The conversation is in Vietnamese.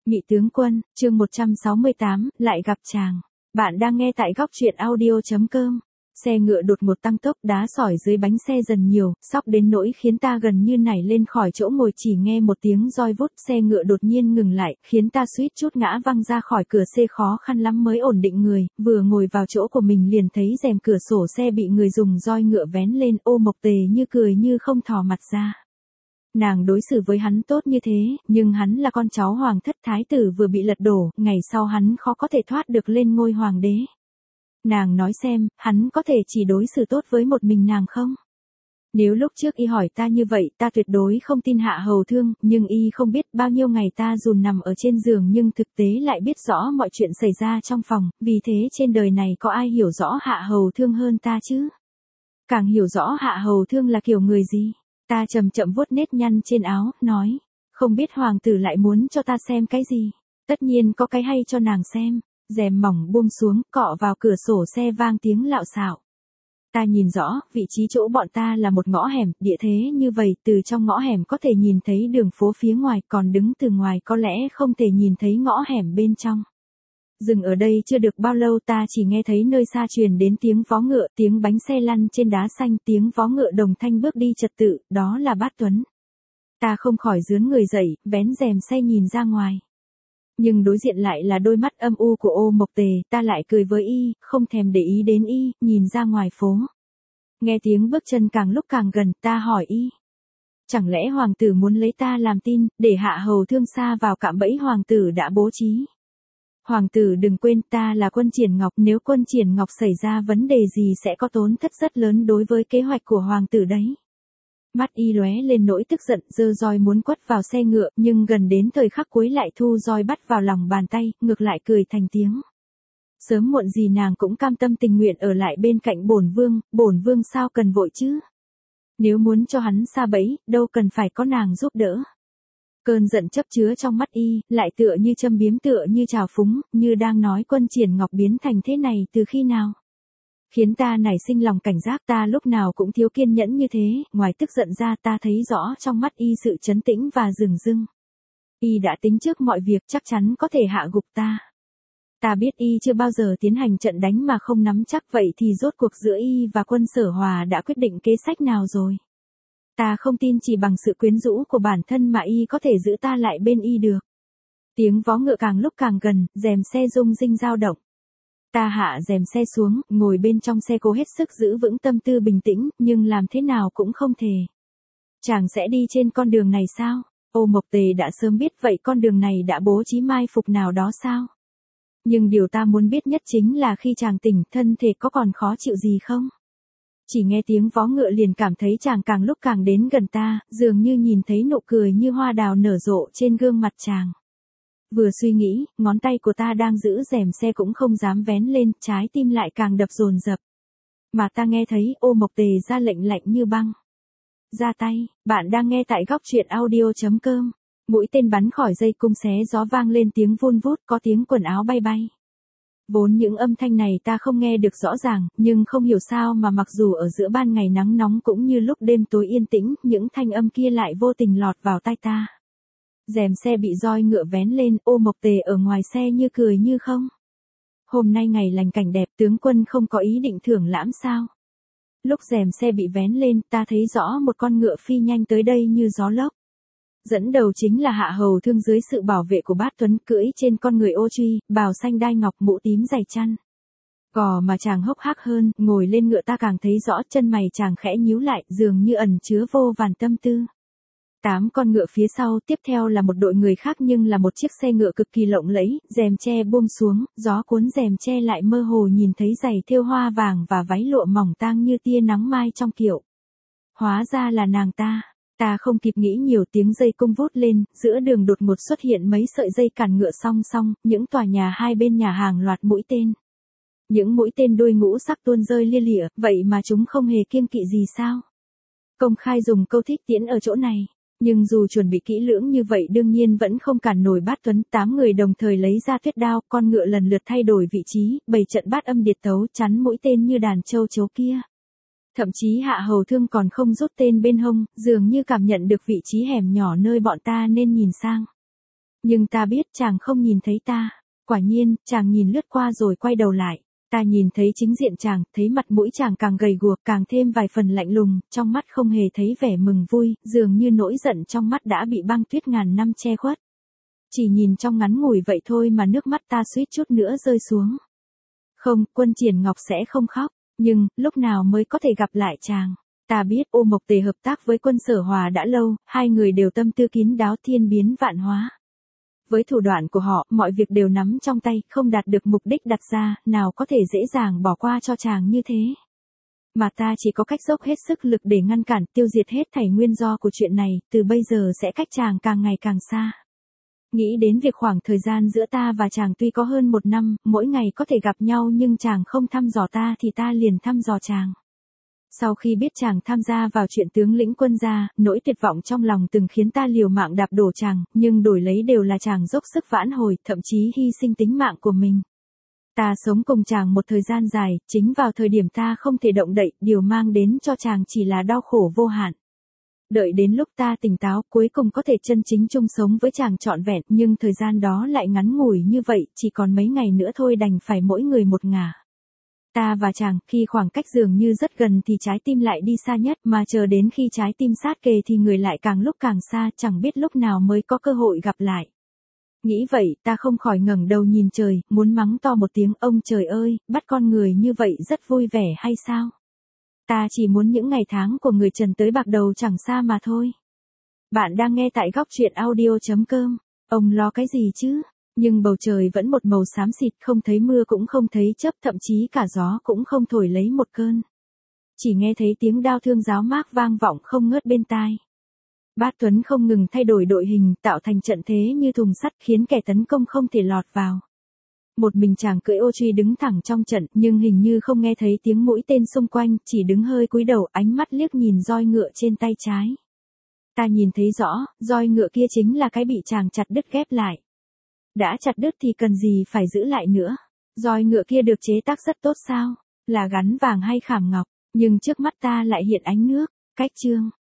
Nhị tướng quân, chương 168, lại gặp chàng. Bạn đang nghe tại góc truyện audio.com. Xe ngựa đột ngột tăng tốc, đá sỏi dưới bánh xe dần nhiều, sóc đến nỗi khiến ta gần như nảy lên khỏi chỗ ngồi. Chỉ nghe một tiếng roi vút, xe ngựa đột nhiên ngừng lại, khiến ta suýt chút ngã văng ra khỏi cửa xe, khó khăn lắm mới ổn định người, vừa ngồi vào chỗ của mình liền thấy rèm cửa sổ xe bị người dùng roi ngựa vén lên. Ô Mộc Tề như cười như không thò mặt ra. Nàng đối xử với hắn tốt như thế, nhưng hắn là con cháu hoàng thất, thái tử vừa bị lật đổ, ngày sau hắn khó có thể thoát được lên ngôi hoàng đế. Nàng nói xem, hắn có thể chỉ đối xử tốt với một mình nàng không? Nếu lúc trước y hỏi ta như vậy, ta tuyệt đối không tin Hạ Hầu Thương, nhưng y không biết bao nhiêu ngày ta dùn nằm ở trên giường nhưng thực tế lại biết rõ mọi chuyện xảy ra trong phòng, vì thế trên đời này có ai hiểu rõ Hạ Hầu Thương hơn ta chứ? Càng hiểu rõ Hạ Hầu Thương là kiểu người gì? Ta chậm chậm vuốt nếp nhăn trên áo, nói, không biết hoàng tử lại muốn cho ta xem cái gì, tất nhiên có cái hay cho nàng xem. Rèm mỏng buông xuống, cọ vào cửa sổ xe vang tiếng lạo xạo. Ta nhìn rõ, vị trí chỗ bọn ta là một ngõ hẻm, địa thế như vậy, từ trong ngõ hẻm có thể nhìn thấy đường phố phía ngoài, còn đứng từ ngoài có lẽ không thể nhìn thấy ngõ hẻm bên trong. Dừng ở đây chưa được bao lâu, ta chỉ nghe thấy nơi xa truyền đến tiếng vó ngựa, tiếng bánh xe lăn trên đá xanh, tiếng vó ngựa đồng thanh bước đi trật tự, đó là Bát Tuấn. Ta không khỏi rướn người dậy, vén rèm xe nhìn ra ngoài. Nhưng đối diện lại là đôi mắt âm u của Ô Mộc Tề, ta lại cười với y, không thèm để ý đến y, nhìn ra ngoài phố. Nghe tiếng bước chân càng lúc càng gần, ta hỏi y. Chẳng lẽ hoàng tử muốn lấy ta làm tin, để Hạ Hầu Thương sa vào cạm bẫy hoàng tử đã bố trí? Hoàng tử đừng quên, ta là Quân Triển Ngọc, nếu Quân Triển Ngọc xảy ra vấn đề gì sẽ có tổn thất rất lớn đối với kế hoạch của hoàng tử đấy. Mắt y lóe lên nỗi tức giận, giơ roi muốn quất vào xe ngựa, nhưng gần đến thời khắc cuối lại thu roi bắt vào lòng bàn tay, ngược lại cười thành tiếng. Sớm muộn gì nàng cũng cam tâm tình nguyện ở lại bên cạnh bổn vương sao cần vội chứ? Nếu muốn cho hắn sa bẫy, đâu cần phải có nàng giúp đỡ. Cơn giận chấp chứa trong mắt y, lại tựa như châm biếm, tựa như trào phúng, như đang nói Quân Triển Ngọc biến thành thế này từ khi nào? Khiến ta nảy sinh lòng cảnh giác. Ta lúc nào cũng thiếu kiên nhẫn như thế, ngoài tức giận ra ta thấy rõ trong mắt y sự trấn tĩnh và dửng dưng. Y đã tính trước mọi việc, chắc chắn có thể hạ gục ta. Ta biết y chưa bao giờ tiến hành trận đánh mà không nắm chắc, vậy thì rốt cuộc giữa y và Quân Sở Hòa đã quyết định kế sách nào rồi? Ta không tin chỉ bằng sự quyến rũ của bản thân mà y có thể giữ ta lại bên y được. Tiếng vó ngựa càng lúc càng gần, rèm xe rung rinh dao động. Ta hạ rèm xe xuống, ngồi bên trong xe cố hết sức giữ vững tâm tư bình tĩnh, nhưng làm thế nào cũng không thể. Chàng sẽ đi trên con đường này sao? Ô Mộc Tề đã sớm biết, vậy con đường này đã bố trí mai phục nào đó sao? Nhưng điều ta muốn biết nhất chính là khi chàng tỉnh, thân thể có còn khó chịu gì không? Chỉ nghe tiếng vó ngựa liền cảm thấy chàng càng lúc càng đến gần ta, dường như nhìn thấy nụ cười như hoa đào nở rộ trên gương mặt chàng. Vừa suy nghĩ, ngón tay của ta đang giữ rèm xe cũng không dám vén lên, trái tim lại càng đập dồn dập. Mà ta nghe thấy Ô Mộc Tề ra lệnh lạnh như băng. Ra tay. Bạn đang nghe tại góc truyện audio.com. Mũi tên bắn khỏi dây cung xé gió, vang lên tiếng vun vút, có tiếng quần áo bay bay. Vốn những âm thanh này ta không nghe được rõ ràng, nhưng không hiểu sao mà mặc dù ở giữa ban ngày nắng nóng cũng như lúc đêm tối yên tĩnh, những thanh âm kia lại vô tình lọt vào tai ta. Rèm xe bị roi ngựa vén lên, Ô Mộc Tề ở ngoài xe như cười như không. Hôm nay ngày lành cảnh đẹp, tướng quân không có ý định thưởng lãm sao? Lúc rèm xe bị vén lên, ta thấy rõ một con ngựa phi nhanh tới đây như gió lốc. Dẫn đầu chính là Hạ Hầu Thương dưới sự bảo vệ của Bát Tuấn, cưỡi trên con người ô truy, bào xanh đai ngọc, mũ tím dày chăn. Cò mà chàng hốc hác hơn, ngồi lên ngựa ta càng thấy rõ, chân mày chàng khẽ nhíu lại, dường như ẩn chứa vô vàn tâm tư. 8 con ngựa phía sau, tiếp theo là một đội người khác, nhưng là một chiếc xe ngựa cực kỳ lộng lẫy, rèm che buông xuống, gió cuốn rèm che lại mơ hồ nhìn thấy giày thêu hoa vàng và váy lụa mỏng tang như tia nắng mai trong kiệu. Hóa ra là nàng ta. Ta không kịp nghĩ nhiều, tiếng dây cung vút lên, giữa đường đột ngột xuất hiện mấy sợi dây cản ngựa song song, những tòa nhà hai bên nhà hàng loạt mũi tên. Những mũi tên đuôi ngũ sắc tuôn rơi lia lịa, vậy mà chúng không hề kiêng kỵ gì sao? Công khai dùng câu thích tiễn ở chỗ này. Nhưng dù chuẩn bị kỹ lưỡng như vậy đương nhiên vẫn không cản nổi Bát Tuấn. 8 người đồng thời lấy ra tuyết đao, con ngựa lần lượt thay đổi vị trí, bày trận bát âm điệt tấu, chắn mũi tên như đàn châu chấu kia. Thậm chí Hạ Hầu Thương còn không rút tên bên hông, dường như cảm nhận được vị trí hẻm nhỏ nơi bọn ta nên nhìn sang. Nhưng ta biết chàng không nhìn thấy ta. Quả nhiên, chàng nhìn lướt qua rồi quay đầu lại. Ta nhìn thấy chính diện chàng, thấy mặt mũi chàng càng gầy guộc, càng thêm vài phần lạnh lùng, trong mắt không hề thấy vẻ mừng vui, dường như nỗi giận trong mắt đã bị băng tuyết ngàn năm che khuất. Chỉ nhìn trong ngắn ngủi vậy thôi mà nước mắt ta suýt chút nữa rơi xuống. Không, Quân Triển Ngọc sẽ không khóc, nhưng, lúc nào mới có thể gặp lại chàng? Ta biết Ô Mộc Tề hợp tác với Quân Sở Hòa đã lâu, hai người đều tâm tư kín đáo thiên biến vạn hóa. Với thủ đoạn của họ, mọi việc đều nắm trong tay, không đạt được mục đích đặt ra, nào có thể dễ dàng bỏ qua cho chàng như thế. Mà ta chỉ có cách dốc hết sức lực để ngăn cản, tiêu diệt hết thảy nguyên do của chuyện này, từ bây giờ sẽ cách chàng càng ngày càng xa. Nghĩ đến việc khoảng thời gian giữa ta và chàng tuy có hơn 1 năm, mỗi ngày có thể gặp nhau nhưng chàng không thăm dò ta thì ta liền thăm dò chàng. Sau khi biết chàng tham gia vào chuyện tướng lĩnh Quân gia, nỗi tuyệt vọng trong lòng từng khiến ta liều mạng đạp đổ chàng, nhưng đổi lấy đều là chàng dốc sức vãn hồi, thậm chí hy sinh tính mạng của mình. Ta sống cùng chàng một thời gian dài, chính vào thời điểm ta không thể động đậy, điều mang đến cho chàng chỉ là đau khổ vô hạn. Đợi đến lúc ta tỉnh táo, cuối cùng có thể chân chính chung sống với chàng trọn vẹn, nhưng thời gian đó lại ngắn ngủi như vậy, chỉ còn mấy ngày nữa thôi đành phải mỗi người một ngả. Ta và chàng, khi khoảng cách dường như rất gần thì trái tim lại đi xa nhất, mà chờ đến khi trái tim sát kề thì người lại càng lúc càng xa, chẳng biết lúc nào mới có cơ hội gặp lại. Nghĩ vậy, ta không khỏi ngẩng đầu nhìn trời, muốn mắng to một tiếng, ông trời ơi, bắt con người như vậy rất vui vẻ hay sao? Ta chỉ muốn những ngày tháng của người trần tới bạc đầu chẳng xa mà thôi. Bạn đang nghe tại góc truyện audio.com. Ông lo cái gì chứ? Nhưng bầu trời vẫn một màu xám xịt, không thấy mưa cũng không thấy chớp, thậm chí cả gió cũng không thổi lấy một cơn. Chỉ nghe thấy tiếng đao thương ráo mác vang vọng không ngớt bên tai. Bát Tuấn không ngừng thay đổi đội hình, tạo thành trận thế như thùng sắt khiến kẻ tấn công không thể lọt vào. Một mình chàng cưỡi ô truy đứng thẳng trong trận, nhưng hình như không nghe thấy tiếng mũi tên xung quanh, chỉ đứng hơi cúi đầu, ánh mắt liếc nhìn roi ngựa trên tay trái. Ta nhìn thấy rõ, roi ngựa kia chính là cái bị chàng chặt đứt ghép lại. Đã chặt đứt thì cần gì phải giữ lại nữa. Roi ngựa kia được chế tác rất tốt sao? Là gắn vàng hay khảm ngọc? Nhưng trước mắt ta lại hiện ánh nước. Cách chương.